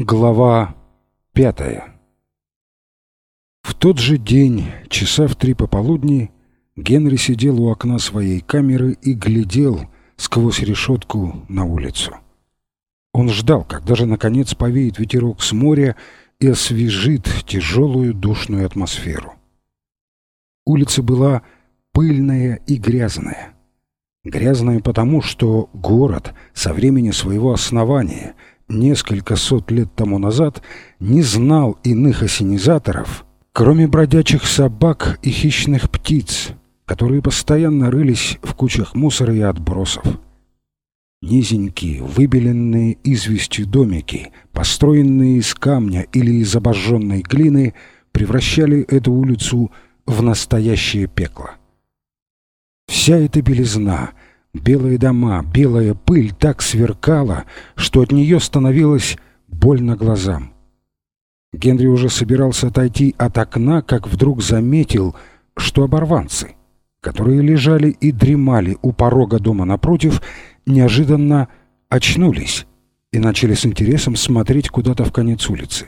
Глава 5. В тот же день, часа в 3 пополудни, Генри сидел у окна своей камеры и глядел сквозь решетку на улицу. Он ждал, когда же наконец повеет ветерок с моря и освежит тяжелую душную атмосферу. Улица была пыльная и грязная. Грязная потому, что город со времени своего основания несколько сот лет тому назад не знал иных ассенизаторов, кроме бродячих собак и хищных птиц, которые постоянно рылись в кучах мусора и отбросов. Низенькие, выбеленные известью домики, построенные из камня или из обожженной глины, превращали эту улицу в настоящее пекло. Вся эта белизна, белые дома, белая пыль так сверкала, что от нее становилось больно глазам. Генри уже собирался отойти от окна, как вдруг заметил, что оборванцы, которые лежали и дремали у порога дома напротив, неожиданно очнулись и начали с интересом смотреть куда-то в конец улицы.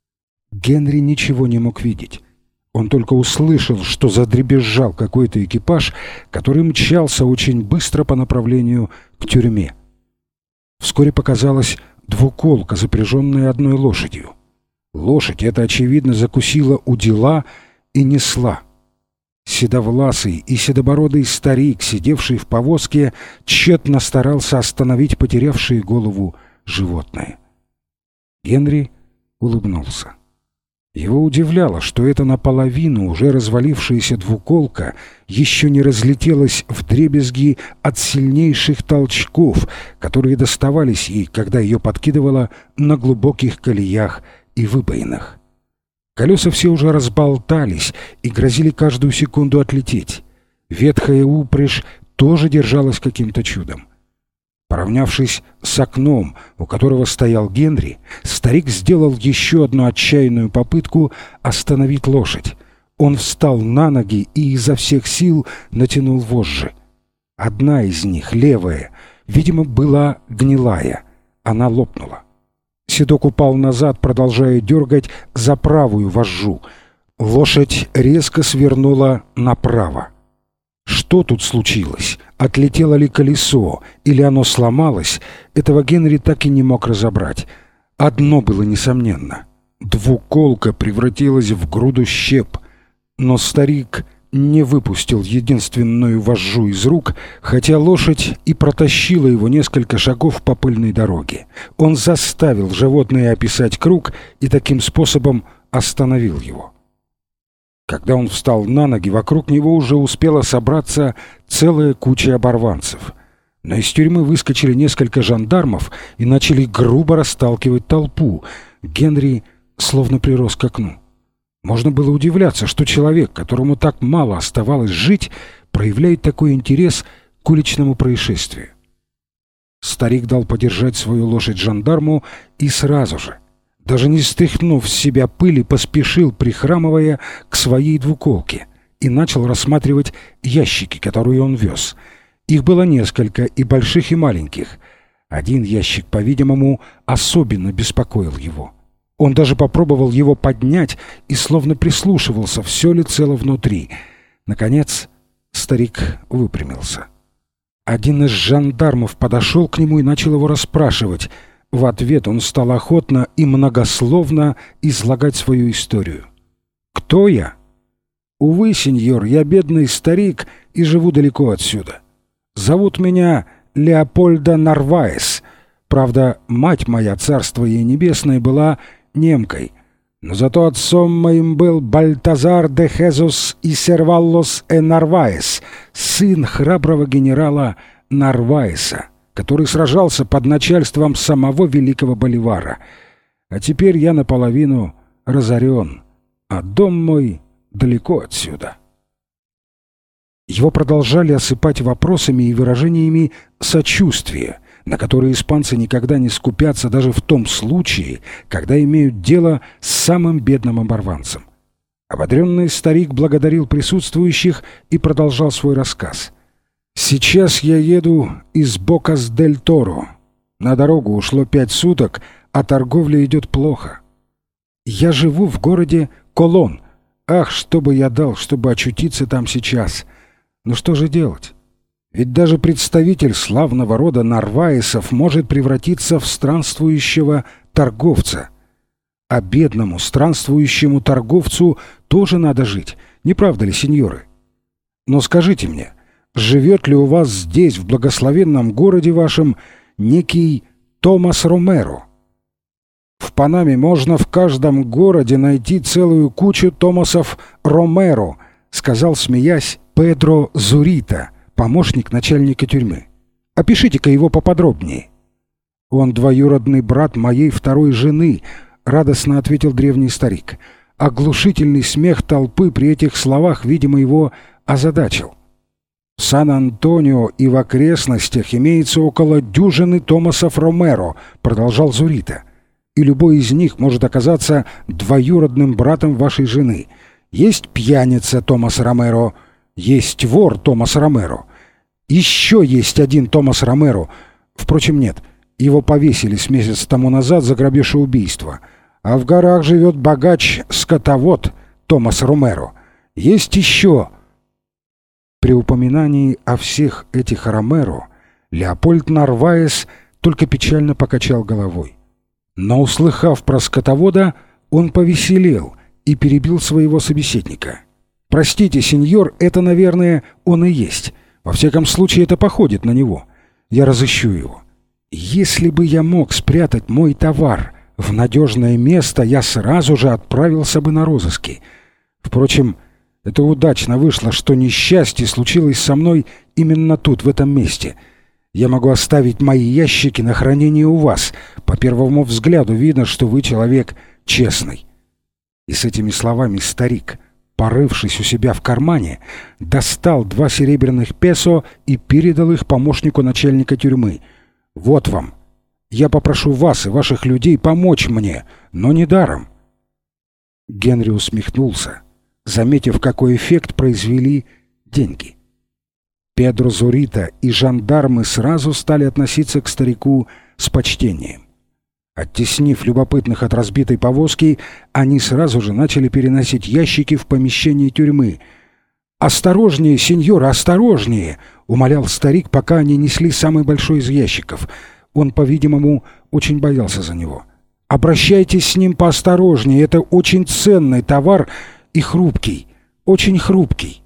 Генри ничего не мог видеть. Он только услышал, что задребезжал какой-то экипаж, который мчался очень быстро по направлению к тюрьме. Вскоре показалась двуколка, запряженная одной лошадью. Лошадь эта, очевидно, закусила удила и несла. Седовласый и седобородый старик, сидевший в повозке, тщетно старался остановить потерявшее голову животное. Генри улыбнулся. Его удивляло, что эта наполовину уже развалившаяся двуколка еще не разлетелась вдребезги от сильнейших толчков, которые доставались ей, когда ее подкидывало на глубоких колеях и выбоинах. Колеса все уже разболтались и грозили каждую секунду отлететь. Ветхая упряжь тоже держалась каким-то чудом. Поравнявшись с окном, у которого стоял Генри, старик сделал еще одну отчаянную попытку остановить лошадь. Он встал на ноги и изо всех сил натянул вожжи. Одна из них, левая, видимо, была гнилая. Она лопнула. Седок упал назад, продолжая дергать за правую вожжу. Лошадь резко свернула направо. Что тут случилось? Отлетело ли колесо, или оно сломалось, этого Генри так и не мог разобрать. Одно было несомненно. Двуколка превратилась в груду щеп. Но старик не выпустил единственную вожжу из рук, хотя лошадь и протащила его несколько шагов по пыльной дороге. Он заставил животное описать круг и таким способом остановил его. Когда он встал на ноги, вокруг него уже успела собраться целая куча оборванцев. Но из тюрьмы выскочили несколько жандармов и начали грубо расталкивать толпу. Генри словно прирос к окну. Можно было удивляться, что человек, которому так мало оставалось жить, проявляет такой интерес к уличному происшествию. Старик дал подержать свою лошадь жандарму и сразу же, даже не стряхнув с себя пыли, поспешил, прихрамывая, к своей двуколке и начал рассматривать ящики, которые он вез. Их было несколько, и больших, и маленьких. Один ящик, по-видимому, особенно беспокоил его. Он даже попробовал его поднять и словно прислушивался, все ли цело внутри. Наконец старик выпрямился. Один из жандармов подошел к нему и начал его расспрашивать. В ответ он стал охотно и многословно излагать свою историю. «Кто я?» «Увы, сеньор, я бедный старик и живу далеко отсюда. Зовут меня Леопольдо Нарваес. Правда, мать моя, царство ей небесное, была немкой, но зато отцом моим был Бальтазар де Хезус и Серваллос Нарваес, сын храброго генерала Нарваеса, который сражался под начальством самого великого Боливара. А теперь я наполовину разорен, а дом мой далеко отсюда». Его продолжали осыпать вопросами и выражениями сочувствия, на которые испанцы никогда не скупятся даже в том случае, когда имеют дело с самым бедным оборванцем. Ободренный старик благодарил присутствующих и продолжал свой рассказ. «Сейчас я еду из Бокас-дель-Торо. На дорогу ушло 5 суток, а торговля идет плохо. Я живу в городе Колон. Ах, что бы я дал, чтобы очутиться там сейчас! Но что же делать? Ведь даже представитель славного рода Нарваесов может превратиться в странствующего торговца. А бедному странствующему торговцу тоже надо жить, не правда ли, сеньоры? Но скажите мне, живет ли у вас здесь, в благословенном городе вашем, некий Томас Ромеро? В Панаме можно в каждом городе найти целую кучу Томасов Ромеро, сказал, смеясь, Педро Зурита, помощник начальника тюрьмы. Опишите-ка его поподробнее. Он двоюродный брат моей второй жены, радостно ответил древний старик. Оглушительный смех толпы при этих словах, видимо, его озадачил. В Сан-Антонио и в окрестностях имеется около дюжины Томасов Ромеро, продолжал Зурита. И любой из них может оказаться двоюродным братом вашей жены. Есть пьяница Томас Ромеро, есть вор Томас Ромеро. Еще есть один Томас Ромеро. Впрочем, нет, его повесили с месяц тому назад за грабеж и убийство. А в горах живет богач-скотовод Томас Ромеро. Есть еще... При упоминании о всех этих Ромеро Леопольд Нарваес только печально покачал головой. Но, услыхав про скотовода, он повеселел и перебил своего собеседника. «Простите, сеньор, это, наверное, он и есть. Во всяком случае, это походит на него. Я разыщу его. Если бы я мог спрятать мой товар в надежное место, я сразу же отправился бы на розыски. Впрочем, это удачно вышло, что несчастье случилось со мной именно тут, в этом месте. Я могу оставить мои ящики на хранение у вас. По первому взгляду видно, что вы человек честный». И с этими словами старик, порывшись у себя в кармане, достал 2 серебряных песо и передал их помощнику начальника тюрьмы. «Вот вам. Я попрошу вас и ваших людей помочь мне, но не даром». Генри усмехнулся, заметив, какой эффект произвели деньги. Педро Зурита и жандармы сразу стали относиться к старику с почтением. Оттеснив любопытных от разбитой повозки, они сразу же начали переносить ящики в помещение тюрьмы. «Осторожнее, сеньор, осторожнее!» — умолял старик, пока они несли самый большой из ящиков. Он, по-видимому, очень боялся за него. «Обращайтесь с ним поосторожнее, это очень ценный товар и хрупкий, очень хрупкий».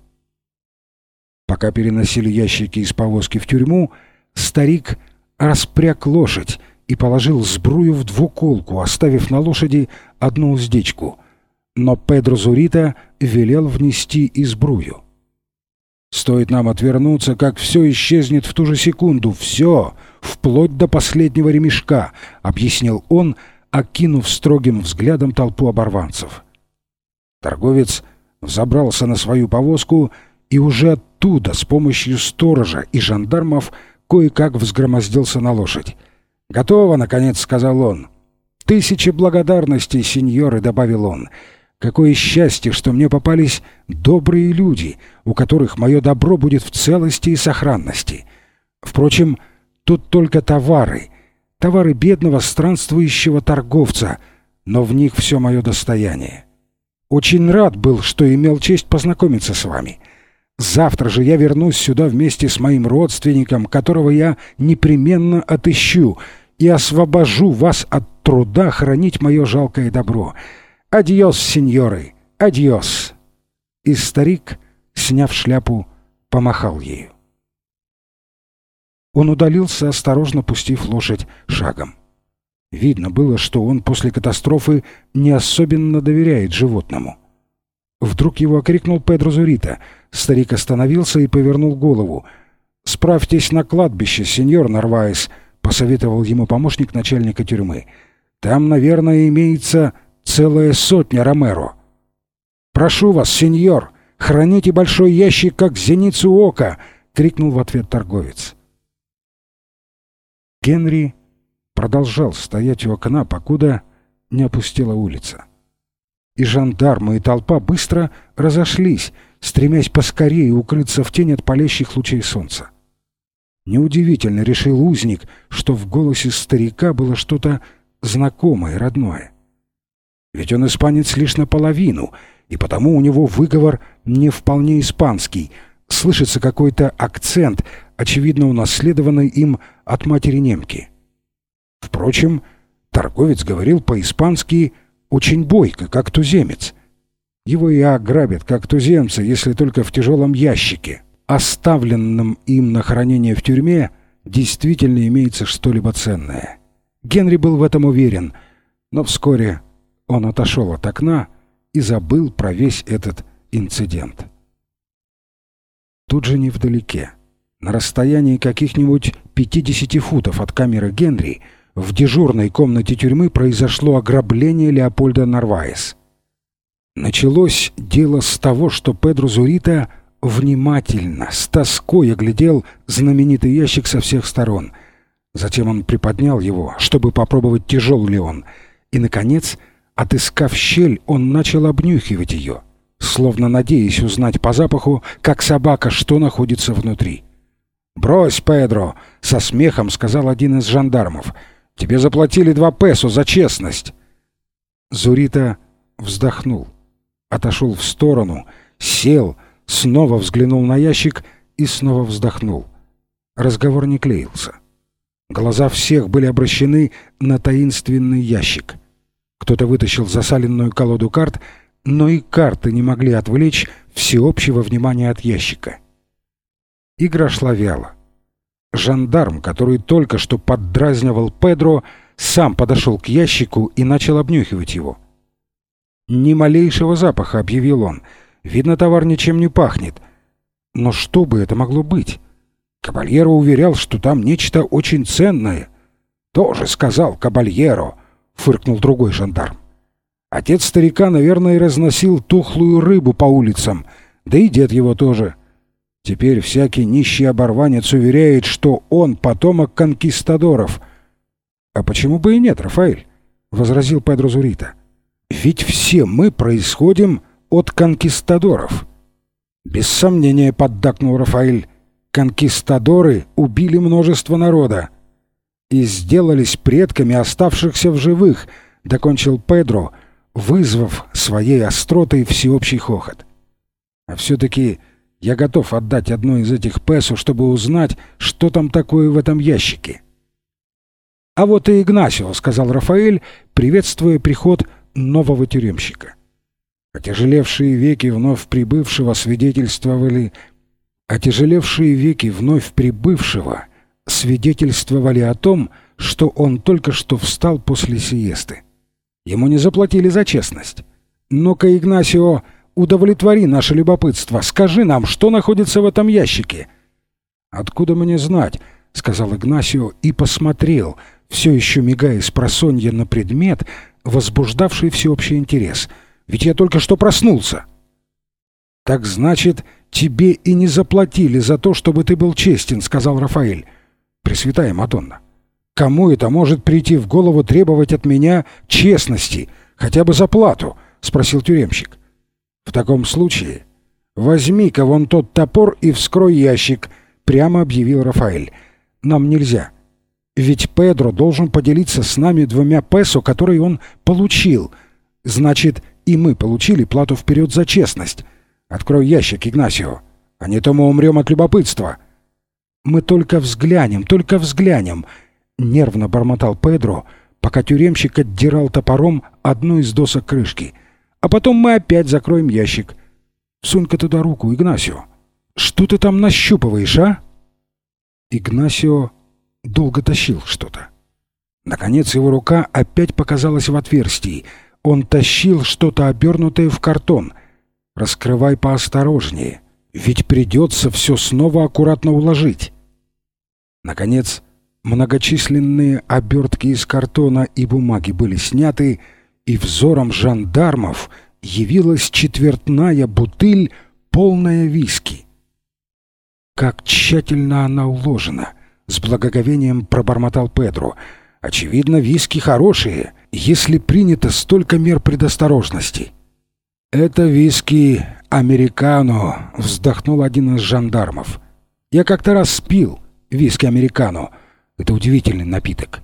Пока переносили ящики из повозки в тюрьму, старик распряг лошадь и положил сбрую в двуколку, оставив на лошади одну уздечку. Но Педро Зурита велел внести и сбрую. «Стоит нам отвернуться, как все исчезнет в ту же секунду, все, вплоть до последнего ремешка», — объяснил он, окинув строгим взглядом толпу оборванцев. Торговец взобрался на свою повозку и уже оттуда с помощью сторожа и жандармов кое-как взгромоздился на лошадь. «Готово, наконец», — сказал он. «Тысячи благодарностей, сеньоры», — добавил он. «Какое счастье, что мне попались добрые люди, у которых мое добро будет в целости и сохранности. Впрочем, тут только товары бедного странствующего торговца, но в них все мое достояние. Очень рад был, что имел честь познакомиться с вами. Завтра же я вернусь сюда вместе с моим родственником, которого я непременно отыщу, и освобожу вас от труда хранить мое жалкое добро. Адьос, сеньоры, адьос!» И старик, сняв шляпу, помахал ею. Он удалился, осторожно пустив лошадь шагом. Видно было, что он после катастрофы не особенно доверяет животному. Вдруг его окрикнул Педро Зурита. Старик остановился и повернул голову. «Справьтесь на кладбище, сеньор Нарваес», — посоветовал ему помощник начальника тюрьмы. «Там, наверное, имеется целая 100 Ромеро». «Прошу вас, сеньор, храните большой ящик, как зеницу ока», — крикнул в ответ торговец. Генри продолжал стоять у окна, покуда не опустела улица. И жандармы, и толпа быстро разошлись, стремясь поскорее укрыться в тень от палящих лучей солнца. Неудивительно, решил узник, что в голосе старика было что-то знакомое, родное. Ведь он испанец лишь наполовину, и потому у него выговор не вполне испанский. Слышится какой-то акцент, очевидно унаследованный им от матери-немки. Впрочем, торговец говорил по-испански очень бойко, как туземец. Его и ограбят, как туземца, если только в тяжелом ящике, оставленном им на хранение в тюрьме, действительно имеется что-либо ценное. Генри был в этом уверен, но вскоре он отошел от окна и забыл про весь этот инцидент. Тут же невдалеке, на расстоянии каких-нибудь 50 футов от камеры Генри, в дежурной комнате тюрьмы произошло ограбление Леопольда Нарваес. Началось дело с того, что Педро Зурита внимательно, с тоской оглядел знаменитый ящик со всех сторон. Затем он приподнял его, чтобы попробовать, тяжел ли он, и, наконец, отыскав щель, он начал обнюхивать ее, словно надеясь узнать по запаху, как собака, что находится внутри. «Брось, Педро!» — со смехом сказал один из жандармов. «Тебе заплатили 2 песо за честность!» Зурита вздохнул, отошел в сторону, сел, снова взглянул на ящик и снова вздохнул. Разговор не клеился. Глаза всех были обращены на таинственный ящик. Кто-то вытащил засаленную колоду карт, но и карты не могли отвлечь всеобщего внимания от ящика. Игра шла вяло. Жандарм, который только что поддразнивал Педро, сам подошел к ящику и начал обнюхивать его. «Ни малейшего запаха», — объявил он. «Видно, товар ничем не пахнет». Но что бы это могло быть? Кабальеро уверял, что там нечто очень ценное. «Тоже сказал Кабальеро», — фыркнул другой жандарм. «Отец старика, наверное, разносил тухлую рыбу по улицам, да и дед его тоже. Теперь всякий нищий оборванец уверяет, что он потомок конкистадоров». «А почему бы и нет, Рафаэль?» — возразил Педро Зурита. «Ведь все мы происходим от конкистадоров». «Без сомнения», — поддакнул Рафаэль, — «конкистадоры убили множество народа и сделались предками оставшихся в живых», — докончил Педро, вызвав своей остротой всеобщий хохот. «А все-таки я готов отдать одно из этих песо, чтобы узнать, что там такое в этом ящике». «А вот и Игнасио», — сказал Рафаэль, приветствуя приход нового тюремщика. Отяжелевшие веки вновь прибывшего свидетельствовали о том, что он только что встал после сиесты. Ему не заплатили за честность. «Ну-ка, Игнасио, удовлетвори наше любопытство. Скажи нам, что находится в этом ящике?» «Откуда мне знать?» — сказал Игнасио и посмотрел, все еще мигая спросонья, на предмет, возбуждавший всеобщий интерес. «Ведь я только что проснулся». «Так значит, тебе и не заплатили за то, чтобы ты был честен», — сказал Рафаэль. «Пресвятая Мадонна, кому это может прийти в голову требовать от меня честности, хотя бы за плату?» — спросил тюремщик. «В таком случае возьми-ка вон тот топор и вскрой ящик», — прямо объявил Рафаэль. «Нам нельзя. Ведь Педро должен поделиться с нами 2 песо, которые он получил. Значит, и мы получили плату вперед за честность. Открой ящик, Игнасио, а не то мы умрем от любопытства». «Мы только взглянем, — нервно бормотал Педро, пока тюремщик отдирал топором одну из досок крышки. «А потом мы опять закроем ящик. Сунь-ка туда руку, Игнасио. Что ты там нащупываешь, а?» Игнасио долго тащил что-то. Наконец его рука опять показалась в отверстии. Он тащил что-то, обернутое в картон. «Раскрывай поосторожнее, ведь придется все снова аккуратно уложить». Наконец, многочисленные обертки из картона и бумаги были сняты, и взором жандармов явилась четвертная бутыль, полная виски. «Как тщательно она уложена!» — с благоговением пробормотал Педро. «Очевидно, виски хорошие, если принято столько мер предосторожности». «Это виски американо», — вздохнул один из жандармов. «Я как-то раз пил виски американо. Это удивительный напиток.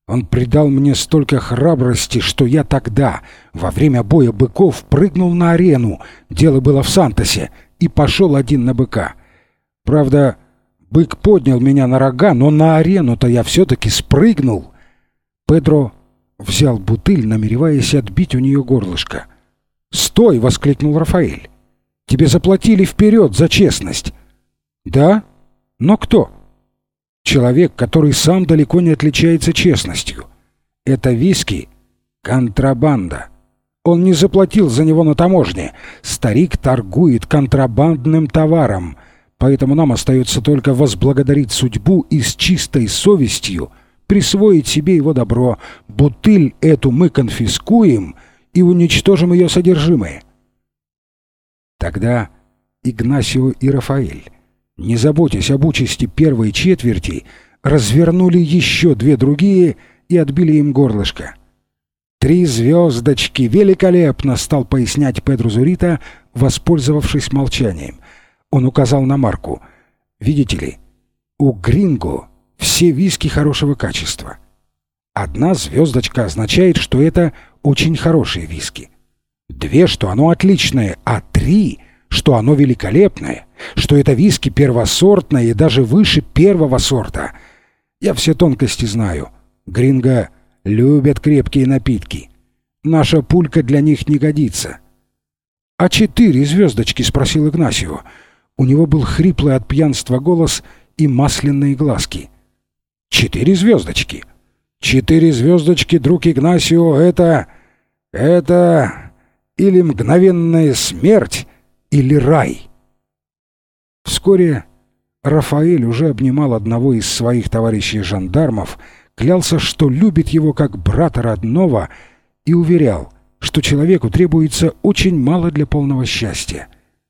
Он придал мне столько храбрости, что я тогда, во время боя быков, прыгнул на арену, дело было в Сантосе, и пошел один на быка. Правда, бык поднял меня на рога, но на арену-то я все-таки спрыгнул. Педро взял бутыль, намереваясь отбить у нее горлышко. «Стой!» — воскликнул Рафаэль. «Тебе заплатили вперед за честность». «Да? Но кто?» «Человек, который сам далеко не отличается честностью. Это виски — контрабанда. Он не заплатил за него на таможне. Старик торгует контрабандным товаром, поэтому нам остается только возблагодарить судьбу и с чистой совестью присвоить себе его добро. Бутыль эту мы конфискуем и уничтожим ее содержимое». Тогда Игнасио и Рафаэль, не заботясь об участи первой четверти, развернули еще две другие и отбили им горлышко. «3 звездочки! Великолепно!» — стал пояснять Педро Зурита, воспользовавшись молчанием. Он указал на марку. «Видите ли, у Гринго все виски хорошего качества. 1 звездочка означает, что это очень хорошие виски. 2, что оно отличное, а 3, что оно великолепное, что это виски первосортное и даже выше первого сорта. Я все тонкости знаю. Гринго любят крепкие напитки. Наша пулька для них не годится». «А 4 звездочки?» — спросил Игнасио. У него был хриплый от пьянства голос и масляные глазки. 4 звездочки. 4 звездочки, друг Игнасио, это или мгновенная смерть, или рай. Вскоре Рафаэль уже обнимал одного из своих товарищей-жандармов, клялся, что любит его как брата родного, и уверял, что человеку требуется очень мало для полного счастья.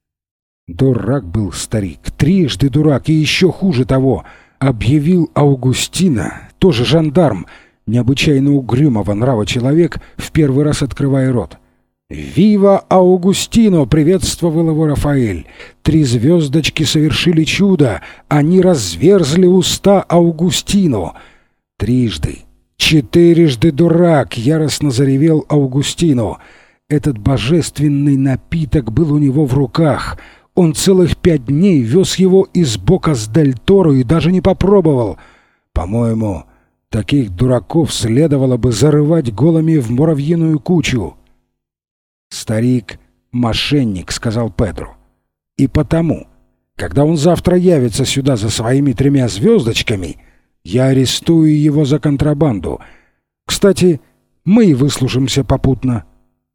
Дурак был старик, трижды дурак, и еще хуже того, объявил Аугустина, тоже жандарм, необычайно угрюмого нрава человек, в первый раз открывая рот. «Вива Аугустино!» — приветствовал его Рафаэль. 3 звездочки совершили чудо, они разверзли уста Аугустино. «Трижды, 4-жды дурак!» — яростно заревел Аугустино. Этот божественный напиток был у него в руках. Он целых 5 дней вез его из Бокас-дель-Торо и даже не попробовал. По-моему, таких дураков следовало бы зарывать голыми в муравьиную кучу. «Старик — мошенник», — сказал Педро. «И потому, когда он завтра явится сюда за своими 3 звездочками, я арестую его за контрабанду. Кстати, мы и выслужимся попутно».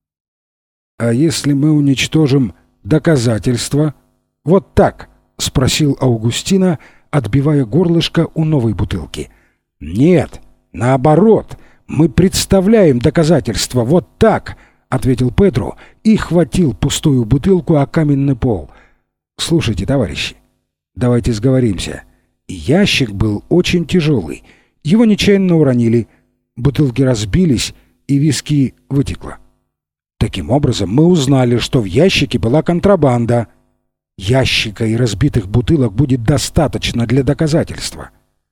«А если мы уничтожим доказательства?» «Вот так?» — спросил Аугустино, отбивая горлышко у новой бутылки. «Нет, наоборот, мы представляем доказательства. Вот так!» — ответил Педро и хватил пустую бутылку о каменный пол. «Слушайте, товарищи, давайте сговоримся. Ящик был очень тяжелый. Его нечаянно уронили. Бутылки разбились, и виски вытекло. Таким образом, мы узнали, что в ящике была контрабанда. Ящика и разбитых бутылок будет достаточно для доказательства».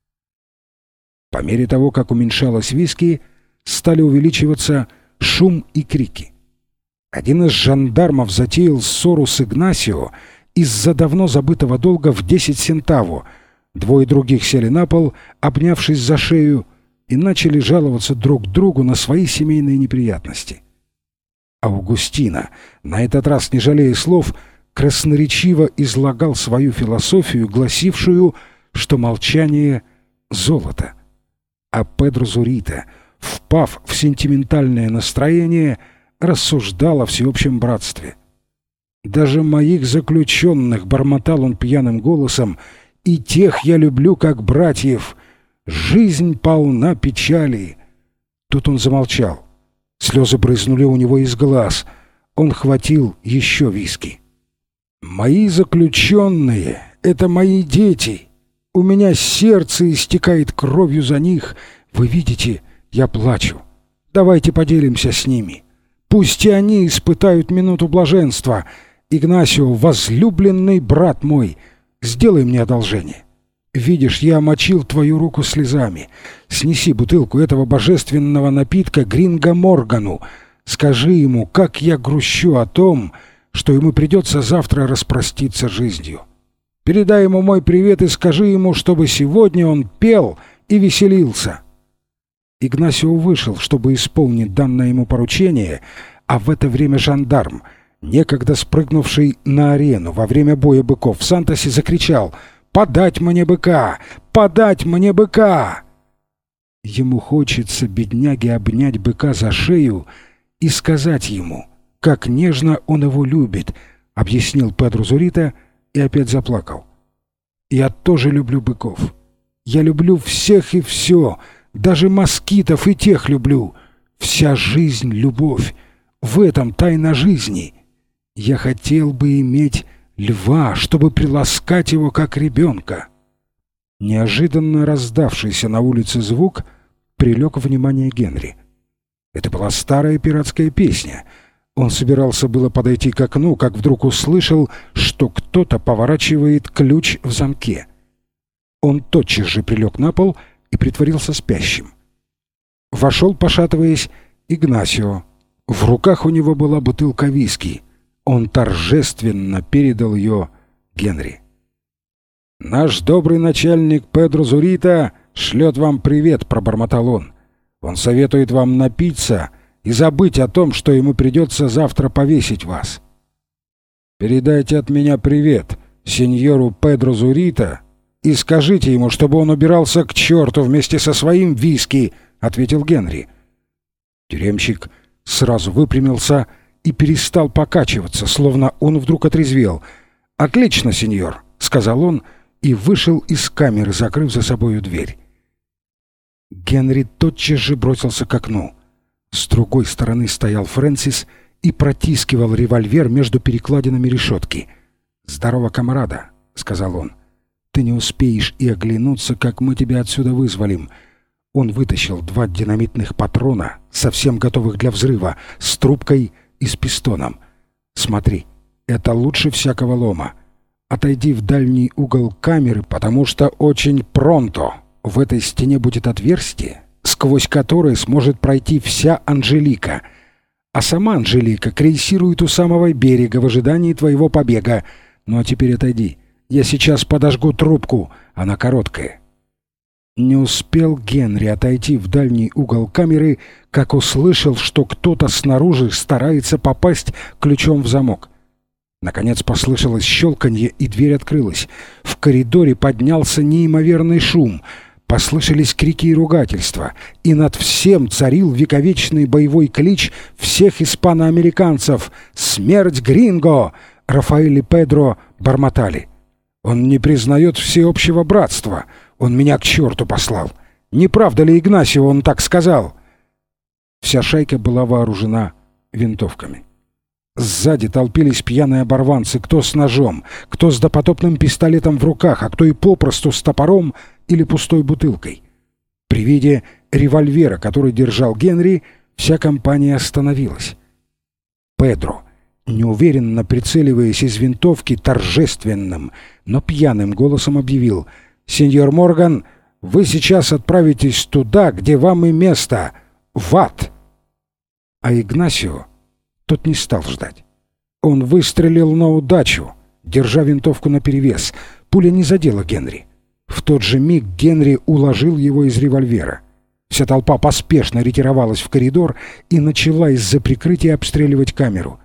По мере того, как уменьшалось виски, стали увеличиваться шум и крики. Один из жандармов затеял ссору с Игнасио из-за давно забытого долга в 10 сентаво. 2 других сели на пол, обнявшись за шею, и начали жаловаться друг другу на свои семейные неприятности. Аугустино, на этот раз не жалея слов, красноречиво излагал свою философию, гласившую, что молчание — золото. А Педро Зурита, впав в сентиментальное настроение, рассуждал о всеобщем братстве. «Даже моих заключенных, — бормотал он пьяным голосом, — и тех я люблю как братьев. Жизнь полна печали». Тут он замолчал. Слезы брызнули у него из глаз. Он хватил еще виски. «Мои заключенные — это мои дети. У меня сердце истекает кровью за них. Вы видите, я плачу. Давайте поделимся с ними. Пусть и они испытают минуту блаженства. Игнасио, возлюбленный брат мой, сделай мне одолжение. Видишь, я омочил твою руку слезами. Снеси бутылку этого божественного напитка Гринго Моргану. Скажи ему, как я грущу о том, что ему придется завтра распроститься жизнью. Передай ему мой привет и скажи ему, чтобы сегодня он пел и веселился». Игнасио вышел, чтобы исполнить данное ему поручение, а в это время жандарм, некогда спрыгнувший на арену во время боя быков в Сантосе, закричал: «Подать мне быка! Подать мне быка!» Ему хочется, бедняге, обнять быка за шею и сказать ему, как нежно он его любит, объяснил Педро Зурита и опять заплакал. «Я тоже люблю быков. Я люблю всех и все, даже москитов и тех люблю. Вся жизнь — любовь. В этом тайна жизни. Я хотел бы иметь льва, чтобы приласкать его, как ребенка». Неожиданно раздавшийся на улице звук привлек внимание Генри. Это была старая пиратская песня. Он собирался было подойти к окну, как вдруг услышал, что кто-то поворачивает ключ в замке. Он тотчас же прилег на пол и притворился спящим. Вошел, пошатываясь, Игнасио. В руках у него была бутылка виски. Он торжественно передал ее Генри. «Наш добрый начальник Педро Зурита шлет вам привет», — пробормотал он. «Он советует вам напиться и забыть о том, что ему придется завтра повесить вас. Передайте от меня привет сеньору Педро Зурита и скажите ему, чтобы он убирался к черту вместе со своим виски», — ответил Генри. Тюремщик сразу выпрямился и перестал покачиваться, словно он вдруг отрезвел. «Отлично, сеньор», — сказал он и вышел из камеры, закрыв за собою дверь. Генри тотчас же бросился к окну. С другой стороны стоял Фрэнсис и протискивал револьвер между перекладинами решетки. «Здорово, камарада», — сказал он. «Ты не успеешь и оглянуться, как мы тебя отсюда вызволим». Он вытащил 2 динамитных патрона, совсем готовых для взрыва, с трубкой и с пистоном. «Смотри, это лучше всякого лома. Отойди в дальний угол камеры, потому что очень пронто в этой стене будет отверстие, сквозь которое сможет пройти вся Анжелика. А сама Анжелика крейсирует у самого берега в ожидании твоего побега. Ну а теперь отойди. Я сейчас подожгу трубку, она короткая». Не успел Генри отойти в дальний угол камеры, как услышал, что кто-то снаружи старается попасть ключом в замок. Наконец послышалось щелканье, и дверь открылась. В коридоре поднялся неимоверный шум. Послышались крики и ругательства, и над всем царил вековечный боевой клич всех испаноамериканцев: «Смерть Гринго!» Рафаэль и Педро бормотали: «Он не признает всеобщего братства. Он меня к черту послал. Не правда ли, Игнасио, он так сказал?» Вся шайка была вооружена винтовками. Сзади толпились пьяные оборванцы, кто с ножом, кто с допотопным пистолетом в руках, а кто и попросту с топором или пустой бутылкой. При виде револьвера, который держал Генри, вся компания остановилась. Педро, неуверенно прицеливаясь из винтовки, торжественным, но пьяным голосом объявил: «Сеньор Морган, вы сейчас отправитесь туда, где вам и место, в ад!» А Игнасио, тот не стал ждать. Он выстрелил на удачу, держа винтовку наперевес. Пуля не задела Генри. В тот же миг Генри уложил его из револьвера. Вся толпа поспешно ретировалась в коридор и начала из-за прикрытия обстреливать камеру.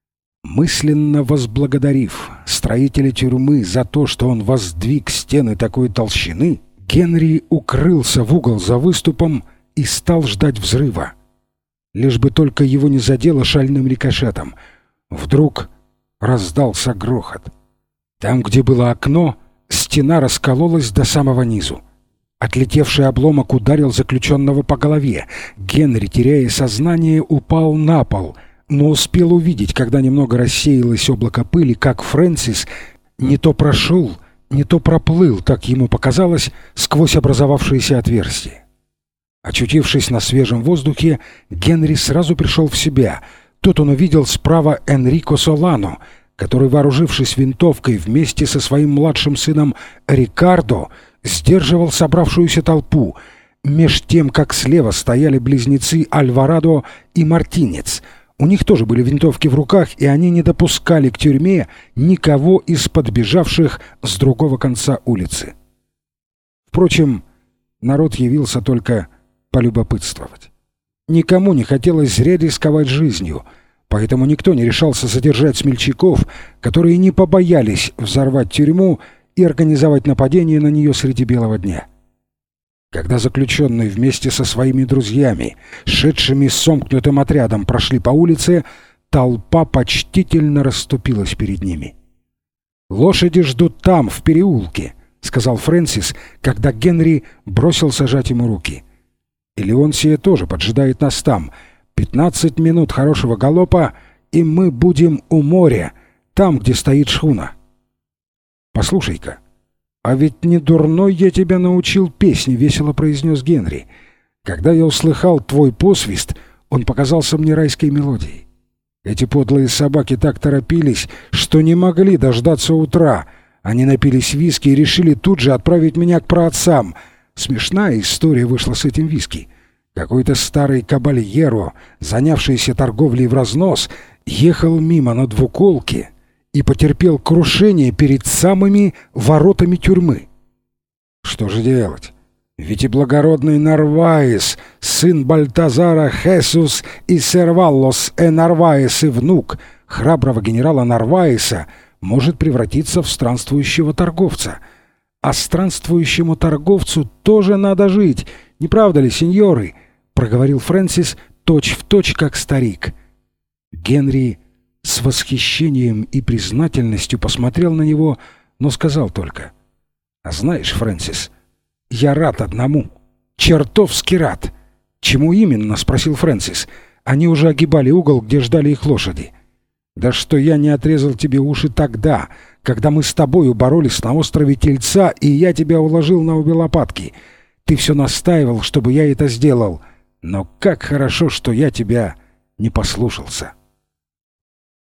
Мысленно возблагодарив строителя тюрьмы за то, что он воздвиг стены такой толщины, Генри укрылся в угол за выступом и стал ждать взрыва. Лишь бы только его не задело шальным рикошетом. Вдруг раздался грохот. Там, где было окно, стена раскололась до самого низу. Отлетевший обломок ударил заключенного по голове. Генри, теряя сознание, упал на пол, но успел увидеть, когда немного рассеялось облако пыли, как Фрэнсис не то прошел, не то проплыл, как ему показалось, сквозь образовавшееся отверстие. Очутившись на свежем воздухе, Генри сразу пришел в себя. Тут он увидел справа Энрико Солано, который, вооружившись винтовкой вместе со своим младшим сыном Рикардо, сдерживал собравшуюся толпу, меж тем, как слева стояли близнецы Альварадо и Мартинец. У них тоже были винтовки в руках, и они не допускали к тюрьме никого из подбежавших с другого конца улицы. Впрочем, народ явился только полюбопытствовать. Никому не хотелось зря рисковать жизнью, поэтому никто не решался задержать смельчаков, которые не побоялись взорвать тюрьму и организовать нападение на нее среди белого дня. Когда заключенные вместе со своими друзьями, шедшими сомкнутым отрядом, прошли по улице, толпа почтительно расступилась перед ними. «Лошади ждут там, в переулке», — сказал Фрэнсис, когда Генри бросился жать ему руки. «И Леонсия тоже поджидает нас там. 15 минут хорошего галопа, и мы будем у моря, там, где стоит шхуна». «Послушай-ка, а ведь не дурной я тебя научил песне», — весело произнес Генри. «Когда я услыхал твой посвист, он показался мне райской мелодией. Эти подлые собаки так торопились, что не могли дождаться утра. Они напились виски и решили тут же отправить меня к праотцам. Смешная история вышла с этим виски. Какой-то старый кабальеро, занявшийся торговлей в разнос, ехал мимо на двуколке и потерпел крушение перед самыми воротами тюрьмы. Что же делать? Ведь и благородный Нарваес, сын Бальтазара Хесус и Серваллос Нарваес и внук храброго генерала Нарваеса, может превратиться в странствующего торговца. А странствующему торговцу тоже надо жить, не правда ли, сеньоры? Проговорил Фрэнсис точь-в-точь, как старик. Генри с восхищением и признательностью посмотрел на него, но сказал только: «А знаешь, Фрэнсис, я рад одному, чертовски рад». «Чему именно?» — спросил Фрэнсис. Они уже огибали угол, где ждали их лошади. «Да что я не отрезал тебе уши тогда, когда мы с тобою боролись на острове Тельца, и я тебя уложил на обе лопатки. Ты все настаивал, чтобы я это сделал, но как хорошо, что я тебя не послушался».